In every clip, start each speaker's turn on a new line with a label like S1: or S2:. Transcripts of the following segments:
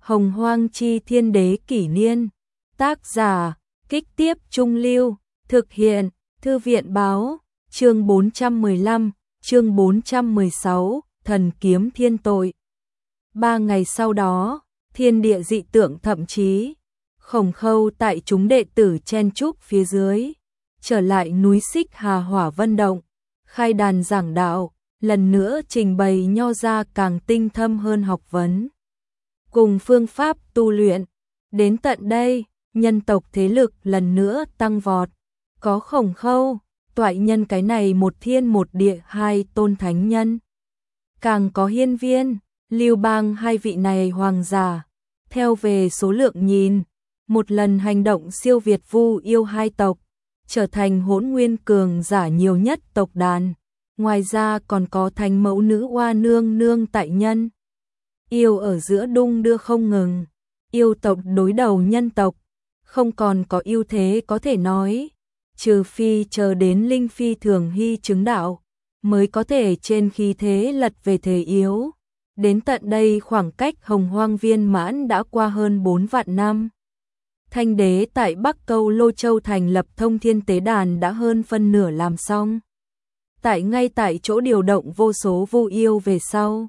S1: Hồng Hoang Chi Thiên Đế Kỷ Niên. Tác giả, Kích Tiếp Trung Lưu. Thực hiện, Thư viện Báo. Chương 415, chương 416, Thần Kiếm Thiên Tội. 3 ngày sau đó, thiên địa dị tượng thậm chí Khổng Khâu tại chúng đệ tử chen chúc phía dưới, trở lại núi Xích Hà Hỏa Vân Động, khai đàn giảng đạo, lần nữa trình bày nho ra càng tinh thâm hơn học vấn, cùng phương pháp tu luyện. Đến tận đây, nhân tộc thế lực lần nữa tăng vọt, có Khổng Khâu, Toại Nhân cái này một thiên một địa hai tôn thánh nhân, càng có Hiên Viên, Lưu Bang hai vị này hoàng giả. Theo về số lượng nhìn, một lần hành động siêu việt Vu Yêu hai tộc, trở thành Hỗn Nguyên cường giả nhiều nhất tộc đàn. Ngoài ra còn có Thánh Mẫu Nữ Oa Nương Nương tại nhân yêu ở giữa đung đưa không ngừng, yêu tộc đối đầu nhân tộc, không còn có ưu thế có thể nói, trừ phi chờ đến Linh Phi Thường Hy chứng đạo, mới có thể trên khí thế lật về thế yếu. Đến tận đây khoảng cách Hồng Hoang viên mãn đã qua hơn 4 vạn năm. Thanh đế tại Bắc Câu Lô Châu thành lập Thông Thiên Tế Đàn đã hơn phân nửa làm xong. Ngay tại chỗ điều động vô số Vu Yêu về sau,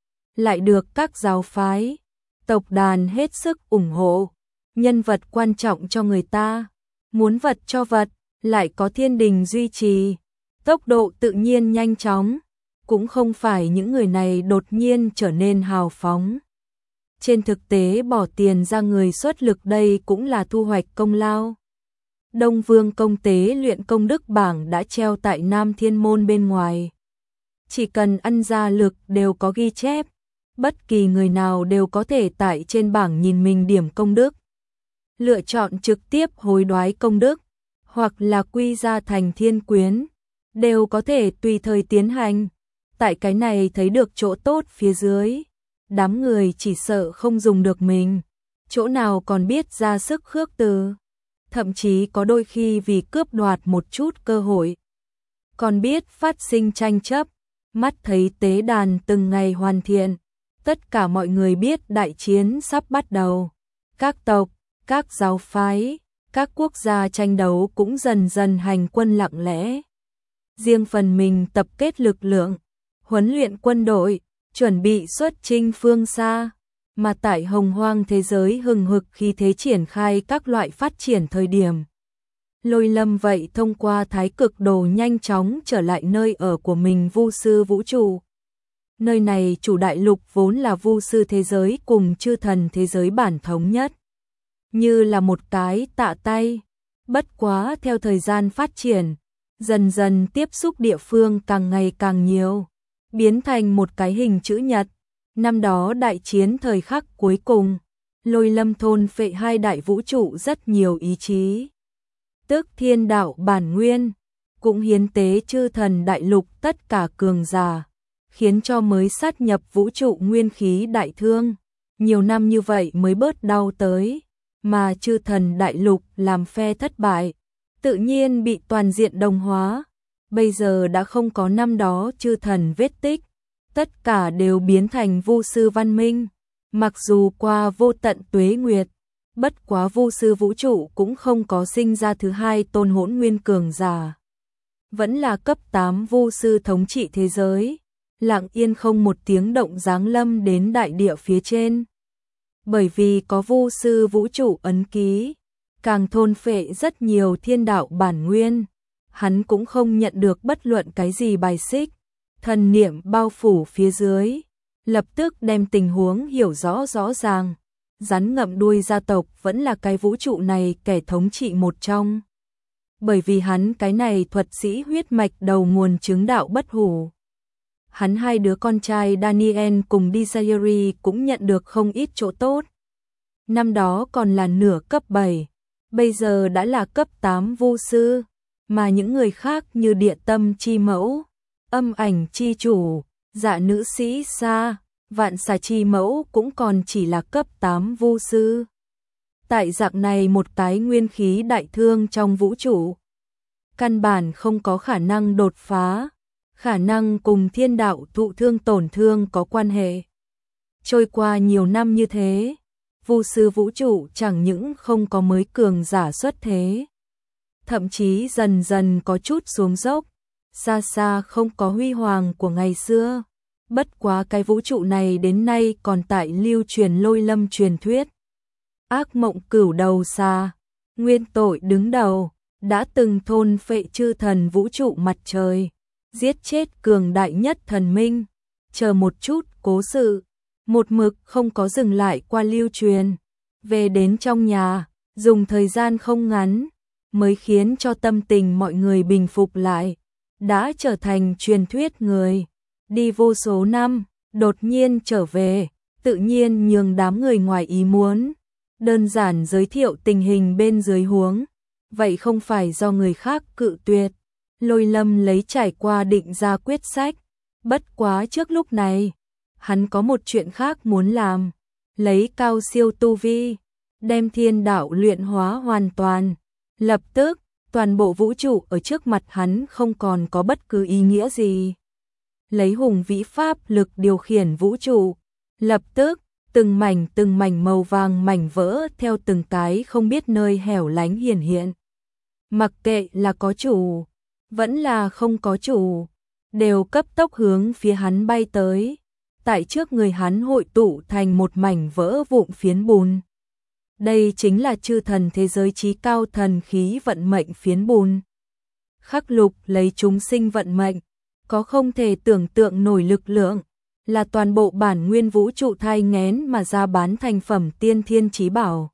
S1: lại được các giáo phái, tộc đàn hết sức ủng hộ. Nhân vật quan trọng cho người ta, muốn vật cho vật, lại có thiên đình duy trì, tốc độ tự nhiên nhanh chóng. Cũng không phải những người này đột nhiên trở nên hào phóng. Trên thực tế bỏ tiền ra người xuất lực đây cũng là thu hoạch công lao. Đông Vương Công Tế Luyện Công Đức bảng đã treo tại Nam Thiên Môn bên ngoài. Chỉ cần ăn ra lực đều có ghi chép, bất kỳ người nào đều có thể tại trên bảng nhìn mình điểm công đức. Lựa chọn trực tiếp hối đoái công đức, hoặc là quy ra thành thiên quyến, đều có thể tùy thời tiến hành. Tại cái này thấy được chỗ tốt phía dưới, đám người chỉ sợ không dùng được mình, chỗ nào còn biết ra sức khước từ, thậm chí có đôi khi vì cướp đoạt một chút cơ hội, còn biết phát sinh tranh chấp. Mắt thấy tế đàn từng ngày hoàn thiện, tất cả mọi người biết đại chiến sắp bắt đầu. Các tộc, các giáo phái, các quốc gia tranh đấu cũng dần dần hành quân lặng lẽ, riêng phần mình tập kết lực lượng, huấn luyện quân đội, chuẩn bị xuất chinh phương xa. Mà tại Hồng Hoang thế giới hừng hực khi thế triển khai các loại phát triển thời điểm, Lôi Lâm vậy thông qua Thái Cực Đồ nhanh chóng trở lại nơi ở của mình Vu sư vũ trụ. Nơi này chủ đại lục vốn là Vu sư thế giới cùng chư thần thế giới bản thống nhất, như là một cái tạ tay. Bất quá theo thời gian phát triển, dần dần tiếp xúc địa phương càng ngày càng nhiều, biến thành một cái hình chữ nhật. Năm đó đại chiến thời khắc cuối cùng, Lôi Lâm thôn phệ hai đại vũ trụ rất nhiều ý chí, tức thiên đạo bản nguyên, cũng hiến tế chư thần đại lục tất cả cường giả, khiến cho mới sát nhập vũ trụ nguyên khí đại thương. Nhiều năm như vậy mới bớt đau tới, mà chư thần đại lục làm phe thất bại, tự nhiên bị toàn diện đồng hóa. Bây giờ đã không có năm đó chư thần vết tích, tất cả đều biến thành Vu sư văn minh. Mặc dù qua vô tận tuế nguyệt, bất quá Vu sư vũ trụ cũng không có sinh ra thứ hai tôn hỗn nguyên cường giả. Vẫn là cấp 8 Vu sư thống trị thế giới, lặng yên không một tiếng động giáng lâm đến đại địa phía trên. Bởi vì có Vu sư vũ trụ ấn ký, càng thôn phệ rất nhiều thiên đạo bản nguyên, hắn cũng không nhận được bất luận cái gì bài xích. Thần niệm bao phủ phía dưới, lập tức đem tình huống hiểu rõ ràng. Rắn ngậm đuôi gia tộc vẫn là cái vũ trụ này kẻ thống trị một trong. Bởi vì hắn cái này thuật sĩ huyết mạch đầu nguồn chứng đạo bất hủ. Hắn hai đứa con trai Daniel cùng Desire cũng nhận được không ít chỗ tốt. Năm đó còn là nửa cấp 7, bây giờ đã là cấp 8 Vu sư, mà những người khác như Địa Tâm chi mẫu, Âm Ảnh chi chủ, Dạ Nữ sĩ Sa, Vạn Xà chi mẫu cũng còn chỉ là cấp 8 Vu sư. Tại dạng này một cái nguyên khí đại thương trong vũ trụ, căn bản không có khả năng đột phá, khả năng cùng thiên đạo thụ thương tổn thương có quan hệ. Trôi qua nhiều năm như thế, Vu sư vũ trụ chẳng những không có mới cường giả xuất thế, thậm chí dần dần có chút xuống dốc, xa xa không có huy hoàng của ngày xưa. Bất quá cái vũ trụ này đến nay còn tại lưu truyền Lôi Lâm truyền thuyết. Ác mộng cửu đầu xà, nguyên tội đứng đầu, đã từng thôn phệ chư thần vũ trụ mặt trời, giết chết cường đại nhất thần minh. Chờ một chút, cố sự một mực không có dừng lại qua lưu truyền. Về đến trong nhà, dùng thời gian không ngắn mới khiến cho tâm tình mọi người bình phục lại, đã trở thành truyền thuyết người đi vô số năm, đột nhiên trở về, tự nhiên nhường đám người ngoài ý muốn. Đơn giản giới thiệu tình hình bên dưới huống, vậy không phải do người khác cự tuyệt. Lôi Lâm lấy trải qua định ra quyết sách, bất quá trước lúc này, hắn có một chuyện khác muốn làm, lấy cao siêu tu vi, đem thiên đạo luyện hóa hoàn toàn. Lập tức, toàn bộ vũ trụ ở trước mặt hắn không còn có bất cứ ý nghĩa gì. Lấy hùng vĩ pháp lực điều khiển vũ trụ, lập tức, từng mảnh màu vàng mảnh vỡ theo từng cái không biết nơi hẻo lánh hiển hiện. Mặc kệ là có chủ, vẫn là không có chủ, đều cấp tốc hướng phía hắn bay tới. Tại trước người hắn hội tụ thành một mảnh vỡ vụn phiến bùn. Đây chính là chư thần thế giới chí cao thần khí vận mệnh phiến bùn. Khắc lục lấy chúng sinh vận mệnh, có không thể tưởng tượng nổi lực lượng, là toàn bộ bản nguyên vũ trụ thai nghén mà ra bán thành phẩm tiên thiên chí bảo.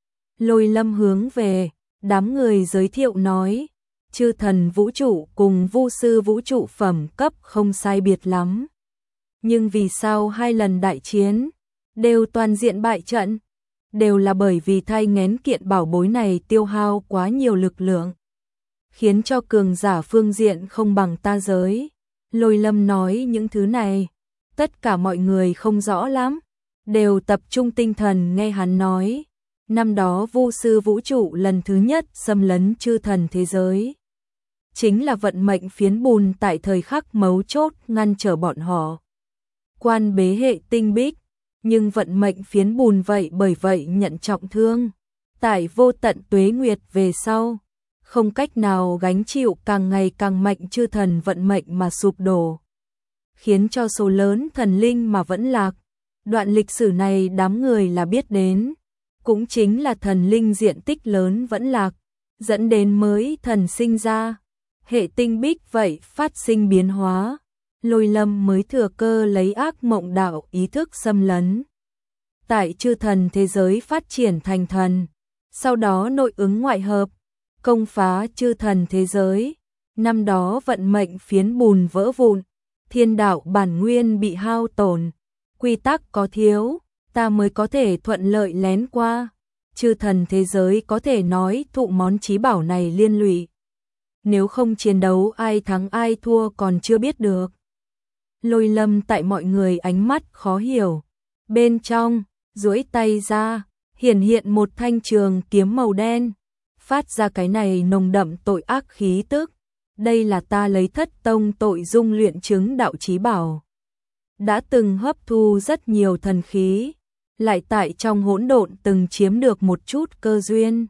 S1: Lôi Lâm hướng về đám người giới thiệu nói, chư thần vũ trụ cùng vu sư vũ trụ phẩm cấp không sai biệt lắm. Nhưng vì sao hai lần đại chiến đều toàn diện bại trận? Đều là bởi vì thai nghén kiện bảo bối này tiêu hao quá nhiều lực lượng, khiến cho cường giả phương diện không bằng ta giới. Lôi Lâm nói những thứ này, tất cả mọi người không rõ lắm, đều tập trung tinh thần nghe hắn nói. Năm đó vu sư vũ trụ lần thứ nhất xâm lấn chư thần thế giới, chính là vận mệnh phiến bùn tại thời khắc mấu chốt ngăn trở bọn họ quan bế hệ tinh bích, nhưng vận mệnh phiến bùn vậy bởi vậy nhận trọng thương. Tại vô tận tuế nguyệt về sau, không cách nào gánh chịu càng ngày càng mạnh chư thần vận mệnh mà sụp đổ, khiến cho số lớn thần linh mà vẫn lạc. Đoạn lịch sử này đám người là biết đến, cũng chính là thần linh diện tích lớn vẫn lạc, dẫn đến mới thần sinh ra. Hệ tinh bích vậy phát sinh biến hóa, Lôi Lâm mới thừa cơ lấy ác mộng đạo ý thức xâm lấn. Tại chư thần thế giới phát triển thành thần, sau đó nội ứng ngoại hợp, công phá chư thần thế giới. Năm đó vận mệnh phiến bùn vỡ vụn, thiên đạo bản nguyên bị hao tổn, quy tắc có thiếu, ta mới có thể thuận lợi lén qua. Chư thần thế giới có thể nói thụ món chí bảo này liên lụy. Nếu không chiến đấu ai thắng ai thua còn chưa biết được. Lôi Lâm tại mọi người ánh mắt khó hiểu, bên trong duỗi tay ra, hiện một thanh trường kiếm màu đen, phát ra cái này nồng đậm tội ác khí tức. Đây là ta lấy Thất Tông tội dung luyện chứng đạo chí bảo, đã từng hấp thu rất nhiều thần khí, lại tại trong hỗn độn từng chiếm được một chút cơ duyên.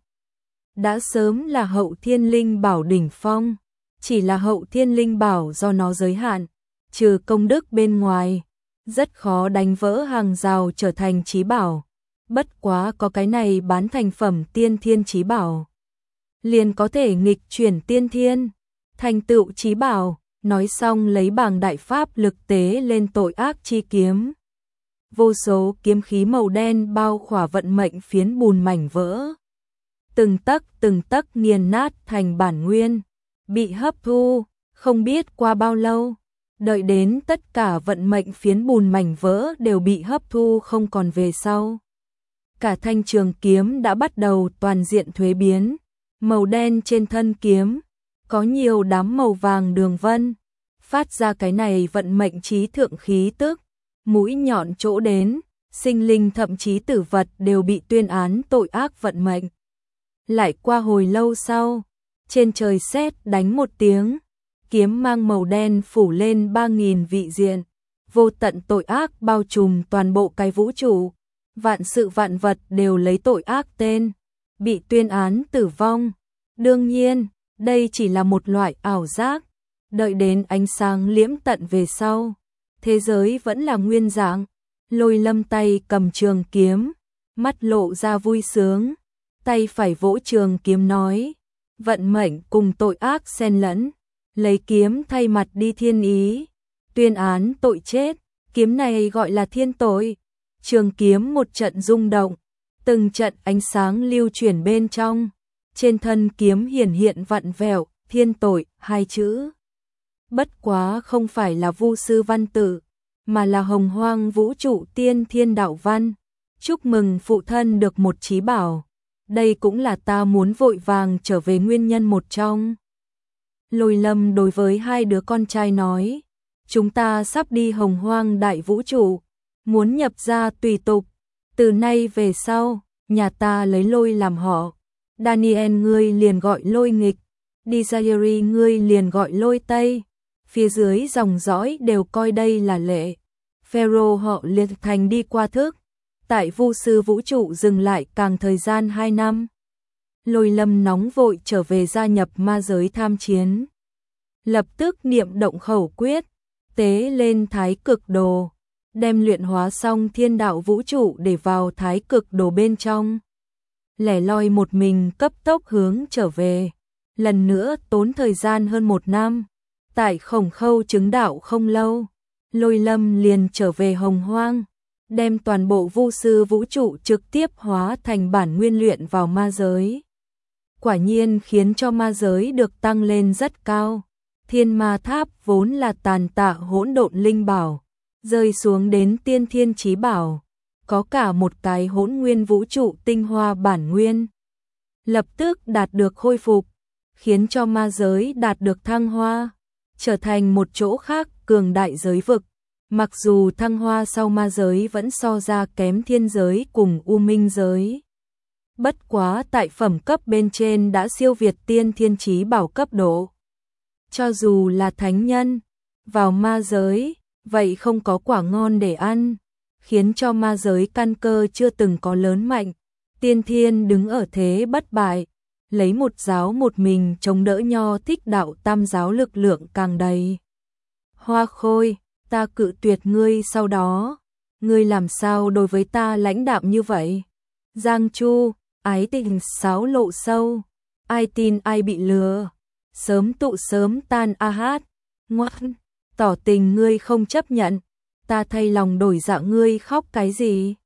S1: Đã sớm là hậu thiên linh bảo đỉnh phong, chỉ là hậu thiên linh bảo do nó giới hạn, trừ công đức bên ngoài, rất khó đánh vỡ hàng rào trở thành chí bảo. Bất quá có cái này bán thành phẩm tiên thiên chí bảo, liền có thể nghịch chuyển tiên thiên, thành tựu chí bảo. Nói xong lấy bảng đại pháp lực tế lên tội ác chi kiếm. Vô số kiếm khí màu đen bao khỏa vận mệnh phiến bùn mảnh vỡ, từng tấc nghiền nát thành bản nguyên, bị hấp thu. Không biết qua bao lâu, đợi đến tất cả vận mệnh phiến bùn mảnh vỡ đều bị hấp thu không còn về sau, cả thanh trường kiếm đã bắt đầu toàn diện thuế biến. Màu đen trên thân kiếm có nhiều đám màu vàng đường vân, phát ra cái này vận mệnh trí thượng khí tức. Mũi nhọn chỗ đến, sinh linh thậm chí tử vật đều bị tuyên án tội ác vận mệnh. Lại qua hồi lâu sau, trên trời sét đánh một tiếng, kiếm mang màu đen phủ lên 3000 vị diện, vô tận tội ác bao trùm toàn bộ cái vũ trụ. vạn sự vạn vật đều lấy tội ác tên, bị tuyên án tử vong. Đương nhiên, đây chỉ là một loại ảo giác, đợi đến ánh sáng liễm tận về sau, thế giới vẫn là nguyên dạng. Lôi Lâm tay cầm trường kiếm, mắt lộ ra vui sướng, tay phải vỗ trường kiếm nói, vận mệnh cùng tội ác xen lẫn, lấy kiếm thay mặt đi thiên ý, tuyên án tội chết, kiếm này gọi là thiên tội. Trường kiếm một trận rung động, từng trận ánh sáng lưu chuyển bên trong, trên thân kiếm hiển hiện vặn vẹo, thiên tội, hai chữ. Bất quá không phải là vu sư văn tự, mà là hồng hoang vũ trụ tiên thiên đạo văn. Chúc mừng phụ thân được một chí bảo, đây cũng là ta muốn vội vàng trở về nguyên nhân một trong. Lôi Lâm đối với hai đứa con trai nói, chúng ta sắp đi hồng hoang đại vũ trụ, muốn nhập gia tùy tục, từ nay về sau, nhà ta lấy Lôi làm họ. Daniel ngươi liền gọi Lôi nghịch, Desire ngươi liền gọi Lôi tây, phía dưới dòng dõi đều coi đây là lệ. Pharaoh họ liệt thành đi qua thức, tại vu sư vũ trụ dừng lại càng thời gian 2 năm. Lôi Lâm nóng vội trở về gia nhập ma giới tham chiến. Lập tức niệm động khẩu quyết, tế lên thái cực đồ, đem luyện hóa xong thiên đạo vũ trụ để vào thái cực đồ bên trong. Lẻ loi một mình cấp tốc hướng trở về, lần nữa tốn thời gian hơn 1 năm. Tại Khổng Khâu chứng đạo không lâu, Lôi Lâm liền trở về hồng hoang, đem toàn bộ vu sư vũ trụ trực tiếp hóa thành bản nguyên luyện vào ma giới. Quả nhiên khiến cho ma giới được tăng lên rất cao. Thiên ma tháp vốn là tàn tạ hỗn độn linh bảo, rơi xuống đến tiên thiên chí bảo, có cả một cái hỗn nguyên vũ trụ tinh hoa bản nguyên. Lập tức đạt được khôi phục, khiến cho ma giới đạt được thăng hoa, trở thành một chỗ khác cường đại giới vực. Mặc dù thăng hoa sau ma giới vẫn so ra kém thiên giới cùng u minh giới. Bất quá tại phẩm cấp bên trên đã siêu việt tiên thiên chí bảo cấp độ. Cho dù là thánh nhân, vào ma giới, vậy không có quả ngon để ăn, khiến cho ma giới căn cơ chưa từng có lớn mạnh. Tiên thiên đứng ở thế bất bại, lấy một giáo một mình chống đỡ Nho Thích đạo tam giáo lực lượng càng đầy. Hoa Khôi, ta cự tuyệt ngươi sau đó, ngươi làm sao đối với ta lãnh đạm như vậy? Giang Chu, ái tình sáo lộ sâu, ai tin ai bị lừa, sớm tụ sớm tan a hát, ngoan, tỏ tình ngươi không chấp nhận, ta thay lòng đổi dạ ngươi khóc cái gì?